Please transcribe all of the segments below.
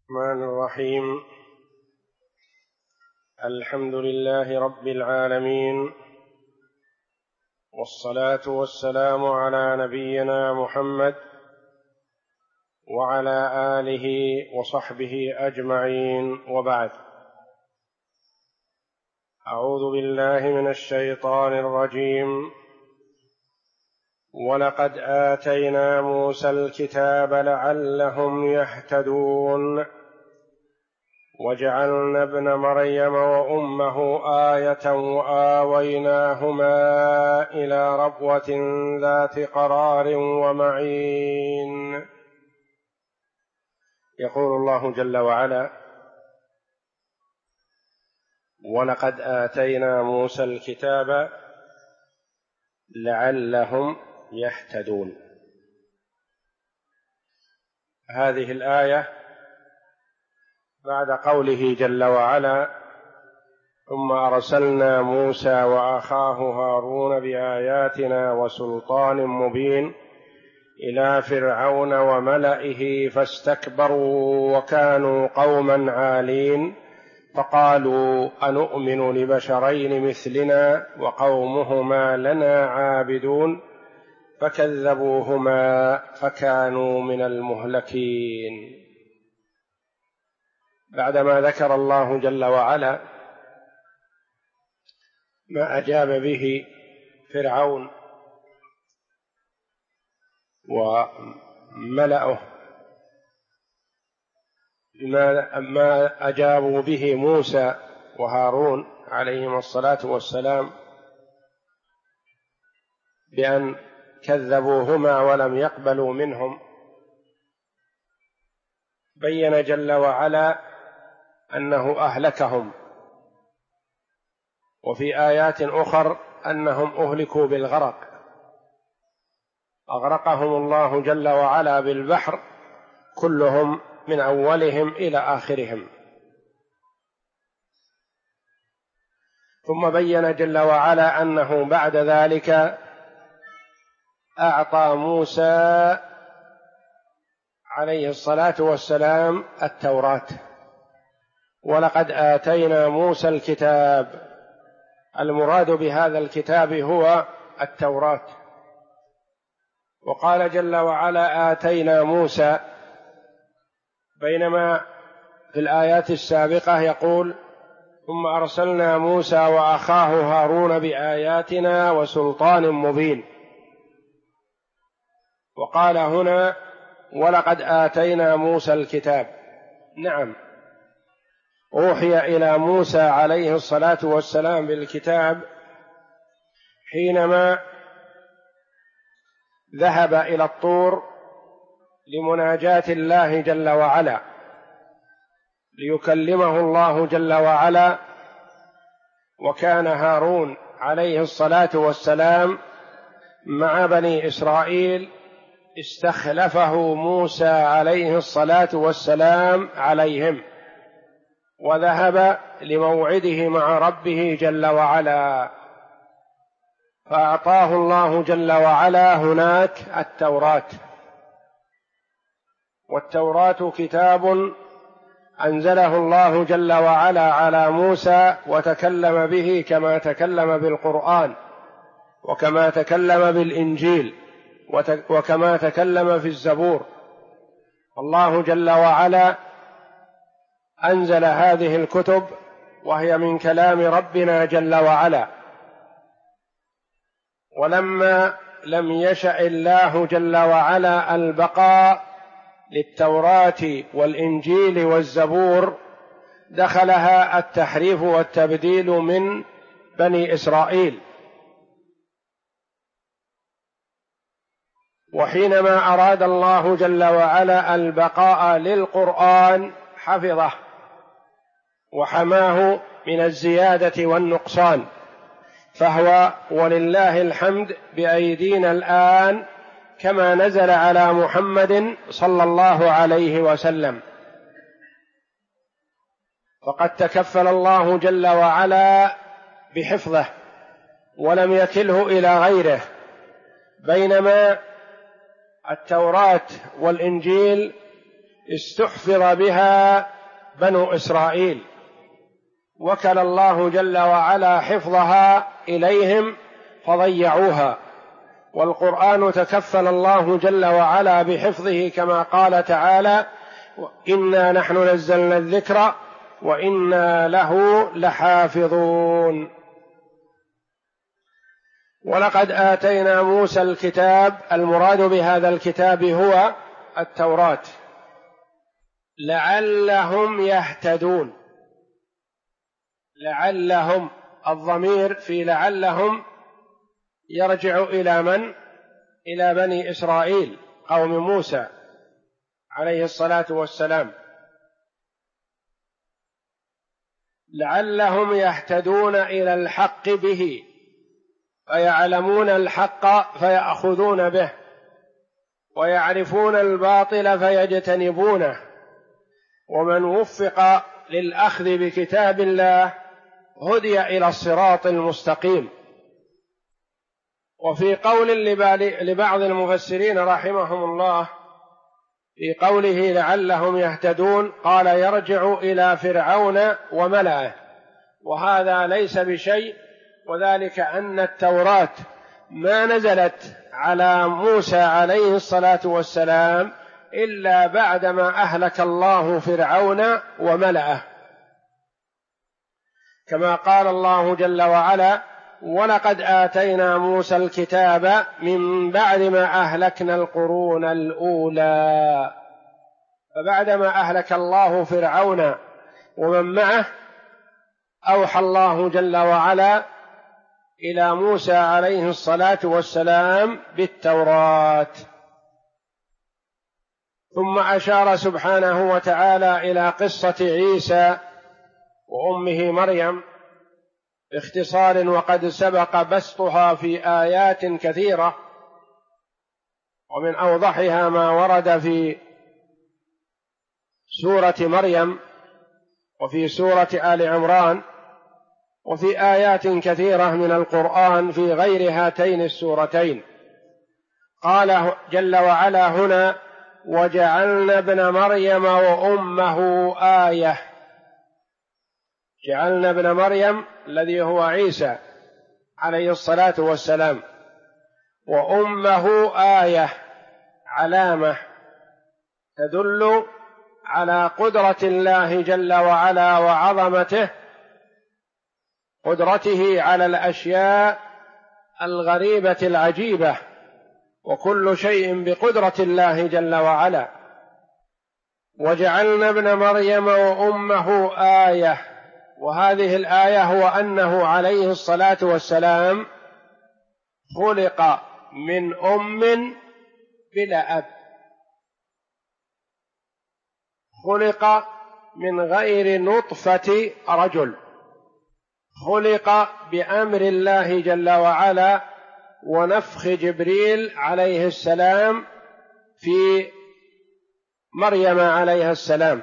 الرحمن الرحيم. الحمد لله رب العالمين، والصلاة والسلام على نبينا محمد وعلى آله وصحبه أجمعين، وبعد. أعوذ بالله من الشيطان الرجيم. ولقد آتينا موسى الكتاب لعلهم يهتدون وجعلنا ابن مريم وأمه آية وآويناهما إلى ربوة ذات قرار ومعين. يقول الله جل وعلا: ولقد آتينا موسى الكتاب لعلهم يهتدون. هذه الآية بعد قوله جل وعلا: ثم أرسلنا موسى وأخاه هارون بآياتنا وسلطان مبين إلى فرعون وملئه فاستكبروا وكانوا قوما عالين فقالوا أنؤمن لبشرين مثلنا وقومهما لنا عابدون فكذبوهما فكانوا من المهلكين. بعدما ذكر الله جل وعلا ما أجاب به فرعون وملأه، ما أجابوا به موسى وهارون عليهما الصلاة والسلام بأن كذبوهما ولم يقبلوا منهم، بين جل وعلا أنه أهلكهم، وفي آيات أخر أنهم أهلكوا بالغرق، أغرقهم الله جل وعلا بالبحر كلهم من أولهم إلى آخرهم. ثم بين جل وعلا أنه بعد ذلك أعطى موسى عليه الصلاة والسلام التوراة. ولقد آتينا موسى الكتاب، المراد بهذا الكتاب هو التوراة. وقال جل وعلا: آتينا موسى، بينما في الآيات السابقة يقول: ثم أرسلنا موسى وأخاه هارون بآياتنا وسلطان مبين. وقال هنا: ولقد آتينا موسى الكتاب. نعم، أوحي إلى موسى عليه الصلاة والسلام بالكتاب حينما ذهب إلى الطور لمناجاة الله جل وعلا، ليكلمه الله جل وعلا. وكان هارون عليه الصلاة والسلام مع بني إسرائيل، استخلفه موسى عليه الصلاة والسلام عليهم، وذهب لموعده مع ربه جل وعلا، فأعطاه الله جل وعلا هناك التوراة. والتوراة كتاب أنزله الله جل وعلا على موسى، وتكلم به كما تكلم بالقرآن، وكما تكلم بالإنجيل، وكما تكلم في الزبور. الله جل وعلا أنزل هذه الكتب وهي من كلام ربنا جل وعلا. ولما لم يشأ الله جل وعلا البقاء للتوراة والإنجيل والزبور، دخلها التحريف والتبديل من بني إسرائيل. وحينما أراد الله جل وعلا البقاء للقرآن حفظه وحماه من الزيادة والنقصان، فهو ولله الحمد بأيدينا الآن كما نزل على محمد صلى الله عليه وسلم. فقد تكفل الله جل وعلا بحفظه ولم يكله إلى غيره، بينما التوراة والإنجيل استحفظ بها بنو إسرائيل، وكل الله جل وعلا حفظها إليهم فضيعوها، والقرآن تكفل الله جل وعلا بحفظه كما قال تعالى: إنا نحن نزلنا الذكر وإنا له لحافظون. ولقد آتينا موسى الكتاب، المراد بهذا الكتاب هو التوراة، لعلهم يهتدون. لعلهم، الضمير في لعلهم يرجع إلى من؟ إلى بني إسرائيل قوم موسى عليه الصلاة والسلام. لعلهم يهتدون إلى الحق به، فيعلمون الحق فيأخذون به، ويعرفون الباطل فيجتنبونه. ومن وفق للأخذ بكتاب الله هدي إلى الصراط المستقيم. وفي قول لبعض المفسرين رحمهم الله في قوله لعلهم يهتدون، قال: يرجع إلى فرعون وملئه، وهذا ليس بشيء، وذلك أن التوراة ما نزلت على موسى عليه الصلاة والسلام إلا بعدما أهلك الله فرعون وملئه، كما قال الله جل وعلا: ولقد آتينا موسى الكتاب من بعد ما أهلكنا القرون الأولى. فبعدما أهلك الله فرعون ومن معه أوحى الله جل وعلا إلى موسى عليه الصلاة والسلام بالتوراة. ثم أشار سبحانه وتعالى إلى قصة عيسى وأمه مريم باختصار، وقد سبق بسطها في آيات كثيرة، ومن أوضحها ما ورد في سورة مريم وفي سورة آل عمران، وفي آيات كثيرة من القرآن في غير هاتين السورتين. قال جل وعلا هنا: وجعلنا ابن مريم وأمه آية. جعلنا ابن مريم الذي هو عيسى عليه الصلاة والسلام، وأمه آية، علامة تدل على قدرة الله جل وعلا وعظمته، قدرته على الأشياء الغريبة العجيبة، وكل شيء بقدرة الله جل وعلا. وجعلنا ابن مريم وأمه آية، وهذه الآية هو أنه عليه الصلاة والسلام خلق من أم بلا أب، خلق من غير نطفة رجل، خلق بأمر الله جل وعلا ونفخ جبريل عليه السلام في مريم عليها السلام.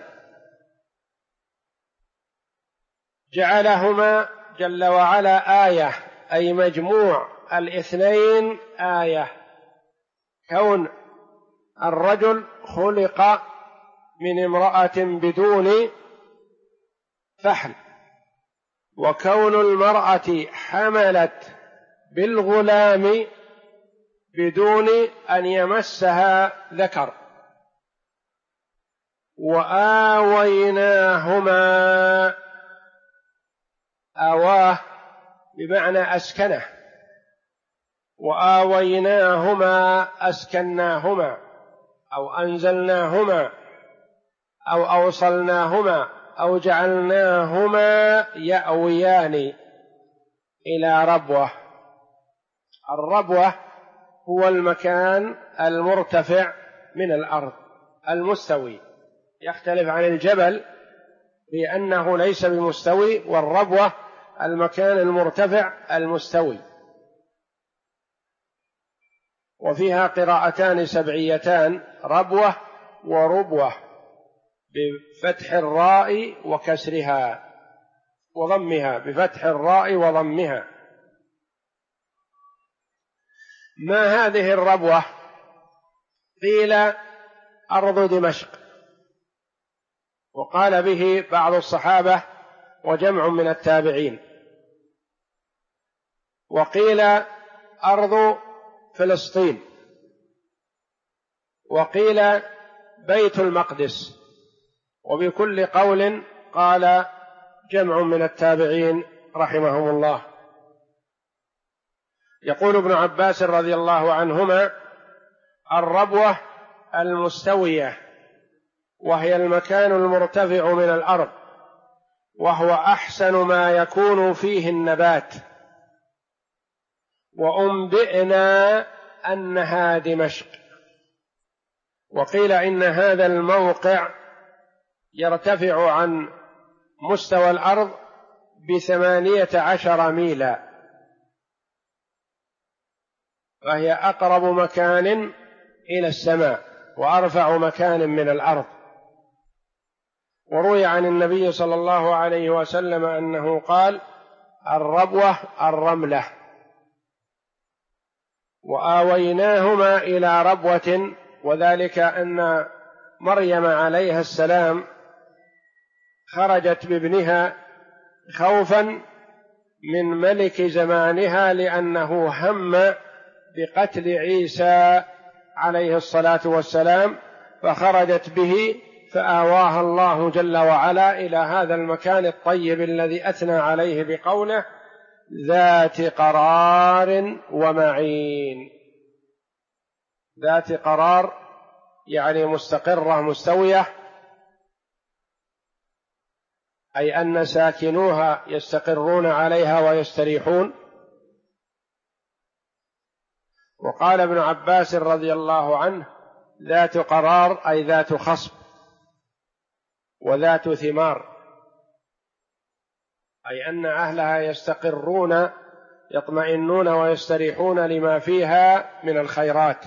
جعلهما جل وعلا آية، أي مجموع الاثنين آية. كون الرجل خلق من امرأة بدون فحل، وكون المرأة حملت بالغلام بدون أن يمسها ذكر. وآويناهما، آواه بمعنى أسكنه، وآويناهما أسكناهما أو أنزلناهما أو أوصلناهما أو جعلناهما يأويان إلى ربوة. الربوة هو المكان المرتفع من الأرض المستوي، يختلف عن الجبل بأنه ليس بمستوي، والربوة المكان المرتفع المستوي. وفيها قراءتان سبعيتان: ربوة وربوة، بفتح الراء وكسرها وضمها، بفتح الراء وضمها. ما هذه الربوة؟ قيل أرض دمشق، وقال به بعض الصحابة وجمع من التابعين. وقيل أرض فلسطين، وقيل بيت المقدس، وبكل قول قال جمع من التابعين رحمهم الله. يقول ابن عباس رضي الله عنهما: الربوة المستوية، وهي المكان المرتفع من الأرض، وهو أحسن ما يكون فيه النبات. وأنبئنا أنها دمشق. وقيل إن هذا الموقع يرتفع عن مستوى الأرض 18 ميلا، فهي أقرب مكان إلى السماء وأرفع مكان من الأرض. وروي عن النبي صلى الله عليه وسلم أنه قال: الربوة الرملة. وآويناهما إلى ربوة، وذلك أن مريم عليها السلام خرجت بابنها خوفا من ملك زمانها، لأنه هم بقتل عيسى عليه الصلاة والسلام، فخرجت به، فآواها الله جل وعلا إلى هذا المكان الطيب الذي أثنى عليه بقوله: ذات قرار ومعين. ذات قرار يعني مستقرة مستوية، أي أن ساكنوها يستقرون عليها ويستريحون. وقال ابن عباس رضي الله عنه: ذات قرار أي ذات خصب، وذات ثمار، أي أن أهلها يستقرون يطمئنون ويستريحون لما فيها من الخيرات.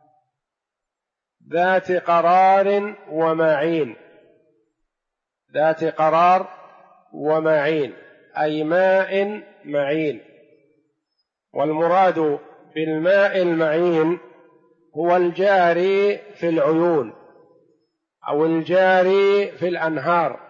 ذات قرار ومعين. ذات قرار ومعين أي ماء معين. والمراد بالماء المعين هو الجاري في العيون أو الجاري في الأنهار.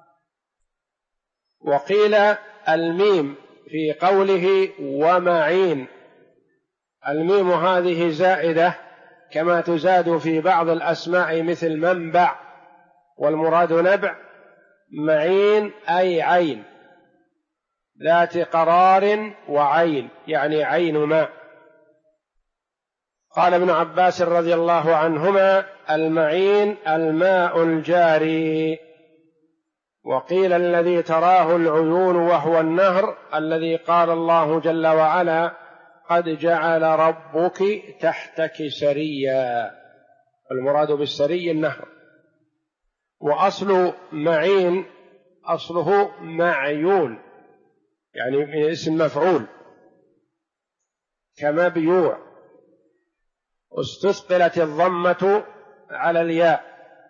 وقيل الميم في قوله ومعين، الميم هذه زائدة كما تزاد في بعض الأسماء مثل منبع، والمراد نبع. معين أي عين، ذات قرار وعين يعني عين ماء. قال ابن عباس رضي الله عنهما: المعين الماء الجاري. وقيل الذي تراه العيون وهو النهر الذي قال الله جل وعلا: قد جعل ربك تحتك سريا. المراد بالسري النهر. وأصل معين أصله معيون، يعني من اسم مفعول كمبيوع، استثقلت الضمة على الياء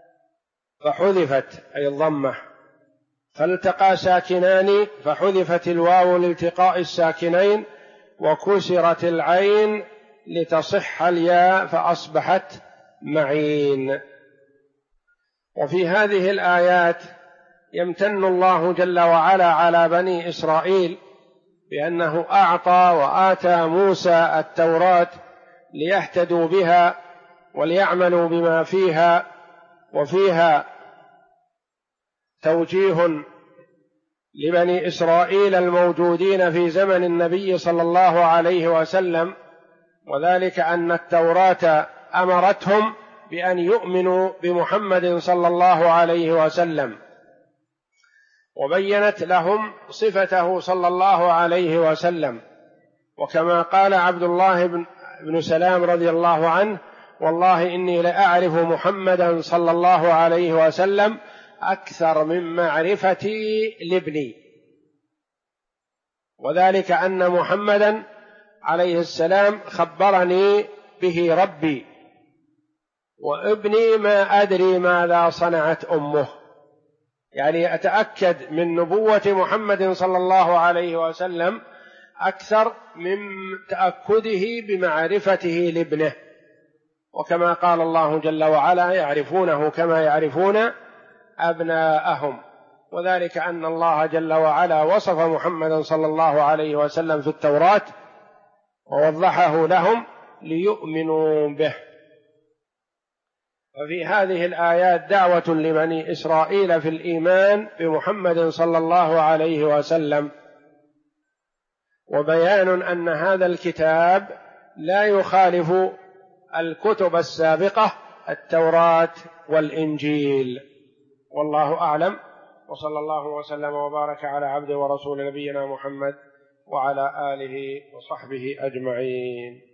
فحذفت أي الضمة، فالتقى ساكنان فحذفت الواو لالتقاء الساكنين، وكسرت العين لتصح الياء فأصبحت معين. وفي هذه الآيات يمتن الله جل وعلا على بني إسرائيل بأنه أعطى وآتى موسى التوراة ليهتدوا بها وليعملوا بما فيها، وفيها توجيه لبني إسرائيل الموجودين في زمن النبي صلى الله عليه وسلم، وذلك أن التوراة أمرتهم بأن يؤمنوا بمحمد صلى الله عليه وسلم، وبينت لهم صفته صلى الله عليه وسلم. وكما قال عبد الله بن سلام رضي الله عنه: والله إني لأعرف محمدا صلى الله عليه وسلم أكثر من معرفتي لابني. وذلك أن محمدا عليه السلام خبرني به ربي، وابني ما أدري ماذا صنعت أمه، يعني أتأكد من نبوة محمد صلى الله عليه وسلم أكثر من تأكده بمعرفته لابنه. وكما قال الله جل وعلا: يعرفونه كما يعرفون أبناءهم، وذلك أن الله جل وعلا وصف محمدا صلى الله عليه وسلم في التوراة ووضحه لهم ليؤمنوا به. ففي هذه الآيات دعوة لبني إسرائيل في الإيمان بمحمد صلى الله عليه وسلم، وبيان أن هذا الكتاب لا يخالف الكتب السابقة التوراة والإنجيل. والله أعلم، وصلى الله وسلم وبارك على عبده ورسول نبينا محمد وعلى آله وصحبه أجمعين.